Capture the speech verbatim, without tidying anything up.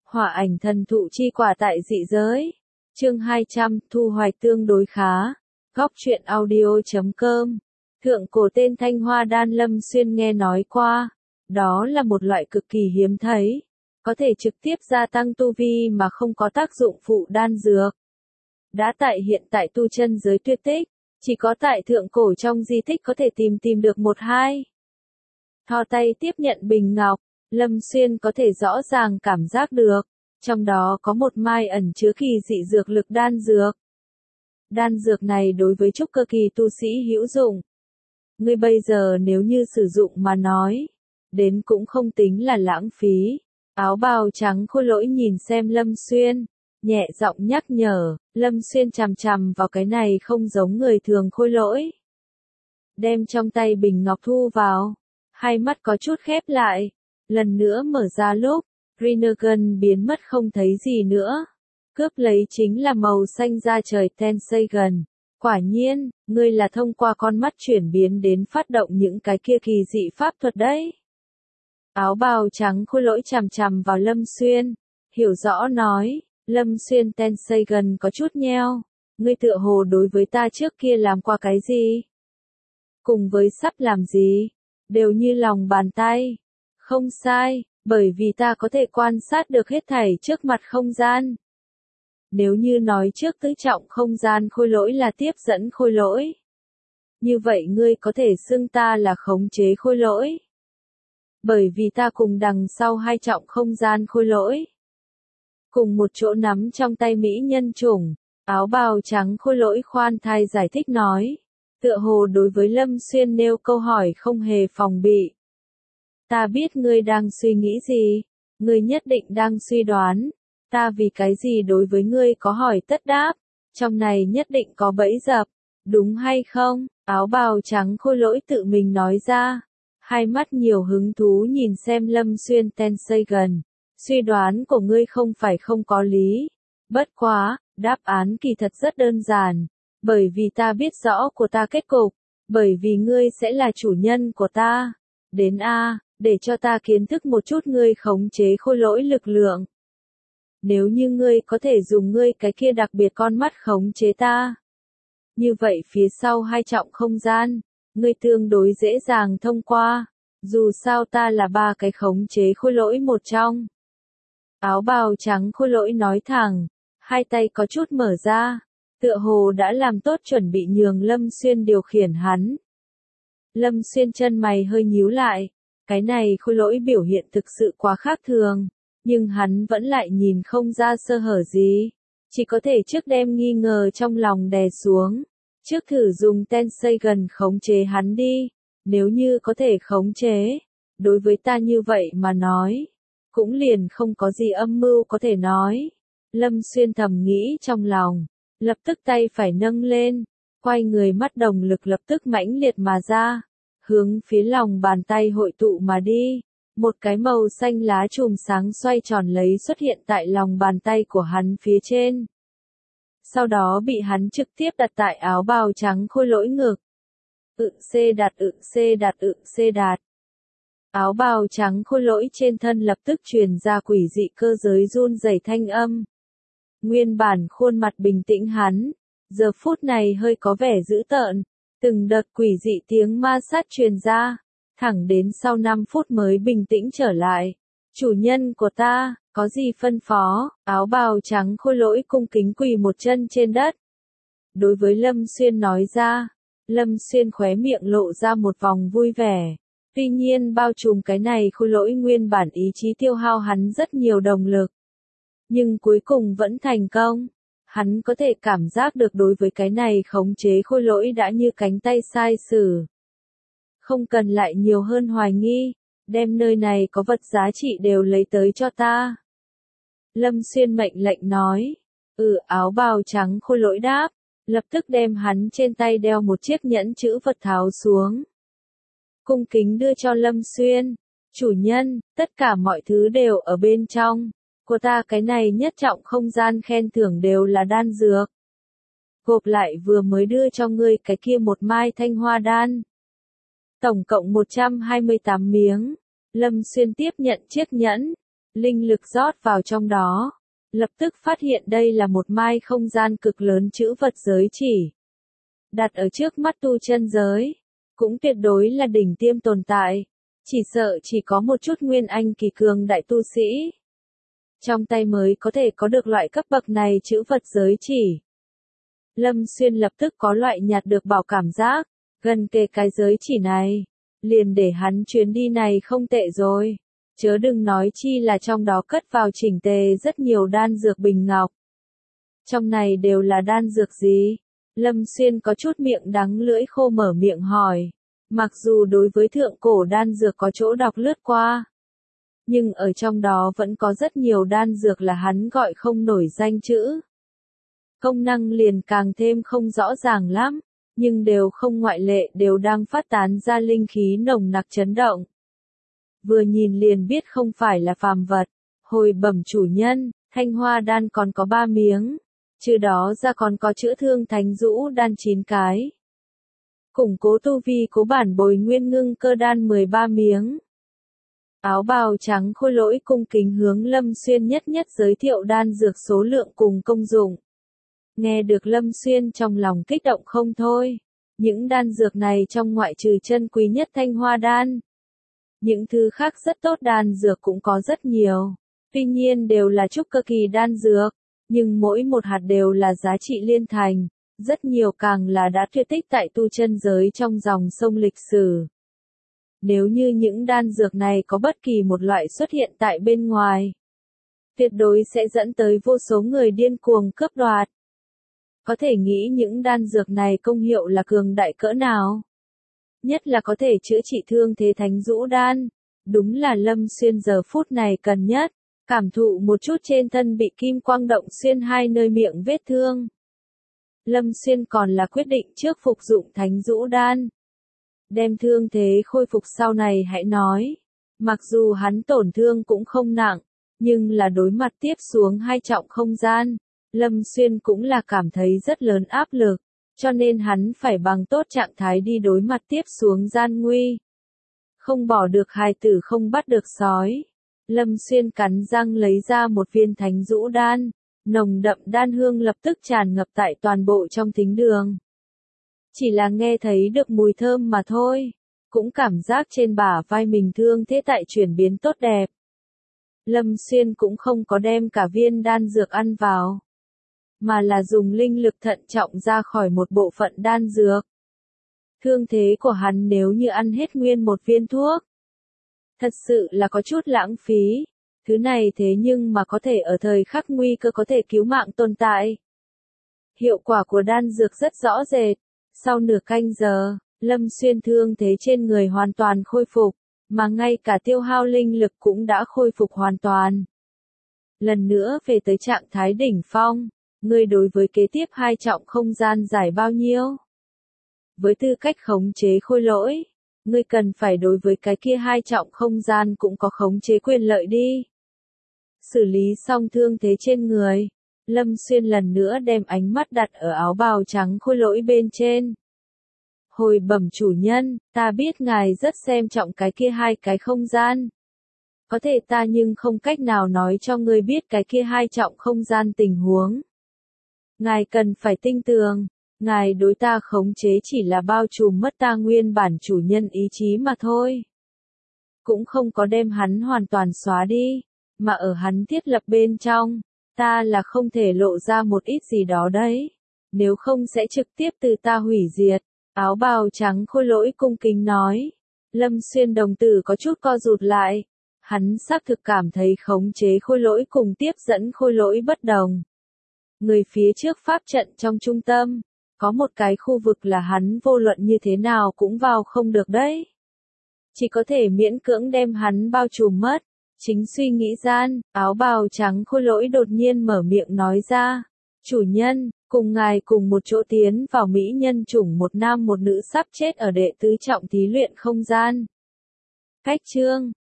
Hỏa ảnh thần thụ chi quả tại dị giới. Chương hai trăm, thu hoạch tương đối khá. Góc truyện audio chấm com. Thượng cổ tên Thanh Hoa đan Lâm Xuyên nghe nói qua. Đó là một loại cực kỳ hiếm thấy. Có thể trực tiếp gia tăng tu vi mà không có tác dụng phụ đan dược. Đã tại hiện tại tu chân giới tuyệt tích. Chỉ có tại thượng cổ trong di tích có thể tìm tìm được một hai. Thò tay tiếp nhận bình ngọc. Lâm Xuyên có thể rõ ràng cảm giác được, trong đó có một mai ẩn chứa kỳ dị dược lực đan dược. Đan dược này đối với trúc cơ kỳ tu sĩ hữu dụng. Ngươi bây giờ nếu như sử dụng mà nói, đến cũng không tính là lãng phí. Áo bào trắng khôi lỗi nhìn xem Lâm Xuyên, nhẹ giọng nhắc nhở, Lâm Xuyên chằm chằm vào cái này không giống người thường khôi lỗi. Đem trong tay bình ngọc thu vào, hai mắt có chút khép lại. Lần nữa mở ra lúc, Rinnegan biến mất không thấy gì nữa. Cướp lấy chính là màu xanh da trời Tensagan. Quả nhiên, ngươi là thông qua con mắt chuyển biến đến phát động những cái kia kỳ dị pháp thuật đấy. Áo bào trắng khôi lỗi chằm chằm vào Lâm Xuyên. Hiểu rõ nói, Lâm Xuyên Tensagan có chút nheo. Ngươi tựa hồ đối với ta trước kia làm qua cái gì? Cùng với sắp làm gì? Đều như lòng bàn tay. Không sai, bởi vì ta có thể quan sát được hết thảy trước mặt không gian. Nếu như nói trước tứ trọng không gian khôi lỗi là tiếp dẫn khôi lỗi. Như vậy ngươi có thể xưng ta là khống chế khôi lỗi. Bởi vì ta cùng đằng sau hai trọng không gian khôi lỗi. Cùng một chỗ nắm trong tay mỹ nhân chủng, áo bào trắng khôi lỗi khoan thai giải thích nói. Tựa hồ đối với Lâm Xuyên nêu câu hỏi không hề phòng bị. Ta biết ngươi đang suy nghĩ gì, ngươi nhất định đang suy đoán, ta vì cái gì đối với ngươi có hỏi tất đáp, trong này nhất định có bẫy dập, đúng hay không? Áo bào trắng khôi lỗi tự mình nói ra, hai mắt nhiều hứng thú nhìn xem Lâm Xuyên Tensagan, suy đoán của ngươi không phải không có lý, bất quá, đáp án kỳ thật rất đơn giản, bởi vì ta biết rõ của ta kết cục, bởi vì ngươi sẽ là chủ nhân của ta, đến A. Để cho ta kiến thức một chút ngươi khống chế khôi lỗi lực lượng. Nếu như ngươi có thể dùng ngươi cái kia đặc biệt con mắt khống chế ta. Như vậy phía sau hai trọng không gian, ngươi tương đối dễ dàng thông qua, dù sao ta là ba cái khống chế khôi lỗi một trong. Áo bào trắng khôi lỗi nói thẳng, hai tay có chút mở ra, tựa hồ đã làm tốt chuẩn bị nhường Lâm Xuyên điều khiển hắn. Lâm Xuyên chân mày hơi nhíu lại. Cái này khôi lỗi biểu hiện thực sự quá khác thường, nhưng hắn vẫn lại nhìn không ra sơ hở gì. Chỉ có thể trước đem nghi ngờ trong lòng đè xuống. Trước thử dùng Tensagan khống chế hắn đi, nếu như có thể khống chế. Đối với ta như vậy mà nói, cũng liền không có gì âm mưu có thể nói. Lâm Xuyên thầm nghĩ trong lòng, lập tức tay phải nâng lên, quay người mắt đồng lực lập tức mãnh liệt mà ra. Hướng phía lòng bàn tay hội tụ mà đi, một cái màu xanh lá chùm sáng xoay tròn lấy xuất hiện tại lòng bàn tay của hắn phía trên. Sau đó bị hắn trực tiếp đặt tại áo bào trắng khôi lỗi ngực. Ự xê đạt ự xê đạt ự xê đạt. Áo bào trắng khôi lỗi trên thân lập tức truyền ra quỷ dị cơ giới run rẩy thanh âm. Nguyên bản khuôn mặt bình tĩnh hắn, giờ phút này hơi có vẻ dữ tợn. Từng đợt quỷ dị tiếng ma sát truyền ra, thẳng đến sau năm phút mới bình tĩnh trở lại. Chủ nhân của ta, có gì phân phó? Áo bào trắng khôi lỗi cung kính quỳ một chân trên đất. Đối với Lâm Xuyên nói ra, Lâm Xuyên khóe miệng lộ ra một vòng vui vẻ. Tuy nhiên bao trùm cái này khôi lỗi nguyên bản ý chí tiêu hao hắn rất nhiều động lực. Nhưng cuối cùng vẫn thành công. Hắn có thể cảm giác được đối với cái này khống chế khôi lỗi đã như cánh tay sai sử. Không cần lại nhiều hơn hoài nghi, đem nơi này có vật giá trị đều lấy tới cho ta. Lâm Xuyên mệnh lệnh nói, ừ áo bào trắng khôi lỗi đáp, lập tức đem hắn trên tay đeo một chiếc nhẫn chữ vật tháo xuống. Cung kính đưa cho Lâm Xuyên, chủ nhân, tất cả mọi thứ đều ở bên trong. Của ta cái này nhất trọng không gian khen thưởng đều là đan dược. Gộp lại vừa mới đưa cho ngươi cái kia một mai thanh hoa đan. Tổng cộng một trăm hai mươi tám miếng. Lâm Xuyên tiếp nhận chiếc nhẫn. linh lực rót vào trong đó. Lập tức phát hiện đây là một mai không gian cực lớn chữ vật giới chỉ. Đặt ở trước mắt tu chân giới. Cũng tuyệt đối là đỉnh tiêm tồn tại. Chỉ sợ chỉ có một chút nguyên anh kỳ cường đại tu sĩ. Trong tay mới có thể có được loại cấp bậc này chữ vật giới chỉ. Lâm Xuyên lập tức có loại nhạt được bảo cảm giác. Gần kề cái giới chỉ này. Liền để hắn chuyến đi này không tệ rồi. Chớ đừng nói chi là trong đó cất vào chỉnh tề rất nhiều đan dược bình ngọc. Trong này đều là đan dược gì? Lâm Xuyên có chút miệng đắng lưỡi khô mở miệng hỏi. Mặc dù đối với thượng cổ đan dược có chỗ đọc lướt qua. Nhưng ở trong đó vẫn có rất nhiều đan dược là hắn gọi không nổi danh chữ. Công năng liền càng thêm không rõ ràng lắm. Nhưng đều không ngoại lệ đều đang phát tán ra linh khí nồng nặc chấn động. Vừa nhìn liền biết không phải là phàm vật. Hồi bẩm chủ nhân, thanh hoa đan còn có ba miếng. Trừ đó ra còn có chữa thương thánh dũ đan chín cái. Củng cố tu vi cố bản bồi nguyên ngưng cơ đan mười ba miếng. Áo bào trắng khôi lỗi cung kính hướng Lâm Xuyên nhất nhất giới thiệu đan dược số lượng cùng công dụng. Nghe được Lâm Xuyên trong lòng kích động không thôi. Những đan dược này trong ngoại trừ chân quý nhất thanh hoa đan. Những thứ khác rất tốt đan dược cũng có rất nhiều. Tuy nhiên đều là trúc cơ kỳ đan dược. Nhưng mỗi một hạt đều là giá trị liên thành. Rất nhiều càng là đã tuyệt tích tại tu chân giới trong dòng sông lịch sử. Nếu như những đan dược này có bất kỳ một loại xuất hiện tại bên ngoài. Tuyệt đối sẽ dẫn tới vô số người điên cuồng cướp đoạt. Có thể nghĩ những đan dược này công hiệu là cường đại cỡ nào. Nhất là có thể chữa trị thương thế thánh dũ đan. Đúng là Lâm Xuyên giờ phút này cần nhất. Cảm thụ một chút trên thân bị kim quang động xuyên hai nơi miệng vết thương. Lâm Xuyên còn là quyết định trước phục dụng thánh dũ đan. Đem thương thế khôi phục sau này hãy nói. Mặc dù hắn tổn thương cũng không nặng. Nhưng là đối mặt tiếp xuống hai trọng không gian. Lâm Xuyên cũng là cảm thấy rất lớn áp lực. Cho nên hắn phải bằng tốt trạng thái đi đối mặt tiếp xuống gian nguy. Không bỏ được hài tử không bắt được sói. Lâm Xuyên cắn răng lấy ra một viên thánh dũ đan. Nồng đậm đan hương lập tức tràn ngập tại toàn bộ trong thính đường. Chỉ là nghe thấy được mùi thơm mà thôi. Cũng cảm giác trên bả vai mình thương thế tại chuyển biến tốt đẹp. Lâm Xuyên cũng không có đem cả viên đan dược ăn vào. Mà là dùng linh lực thận trọng ra khỏi một bộ phận đan dược. Thương thế của hắn nếu như ăn hết nguyên một viên thuốc. Thật sự là có chút lãng phí. Thứ này thế nhưng mà có thể ở thời khắc nguy cơ có thể cứu mạng tồn tại. Hiệu quả của đan dược rất rõ rệt. Sau nửa canh giờ, Lâm Xuyên thương thế trên người hoàn toàn khôi phục. Mà ngay cả tiêu hao linh lực cũng đã khôi phục hoàn toàn. Lần nữa về tới trạng thái đỉnh phong. Ngươi đối với kế tiếp hai trọng không gian giải bao nhiêu? Với tư cách khống chế khôi lỗi, ngươi cần phải đối với cái kia hai trọng không gian cũng có khống chế quyền lợi đi. Xử lý xong thương thế trên người, Lâm Xuyên lần nữa đem ánh mắt đặt ở áo bào trắng khôi lỗi bên trên. Hồi bẩm chủ nhân, ta biết ngài rất xem trọng cái kia hai cái không gian. Có thể ta nhưng không cách nào nói cho ngươi biết cái kia hai trọng không gian tình huống. Ngài cần phải tinh tường, ngài đối ta khống chế chỉ là bao trùm mất ta nguyên bản chủ nhân ý chí mà thôi. Cũng không có đem hắn hoàn toàn xóa đi, mà ở hắn thiết lập bên trong, ta là không thể lộ ra một ít gì đó đấy. Nếu không sẽ trực tiếp từ ta hủy diệt. Áo bào trắng khôi lỗi cung kính nói. Lâm Xuyên đồng tử có chút co rụt lại. Hắn xác thực cảm thấy khống chế khôi lỗi cùng tiếp dẫn khôi lỗi bất đồng. Người phía trước pháp trận trong trung tâm, có một cái khu vực là hắn vô luận như thế nào cũng vào không được đấy. Chỉ có thể miễn cưỡng đem hắn bao trùm mất. Chính suy nghĩ gian, áo bào trắng khôi lỗi đột nhiên mở miệng nói ra. Chủ nhân, cùng ngài cùng một chỗ tiến vào mỹ nhân chủng một nam một nữ sắp chết ở đệ tứ trọng thí luyện không gian. Cách chương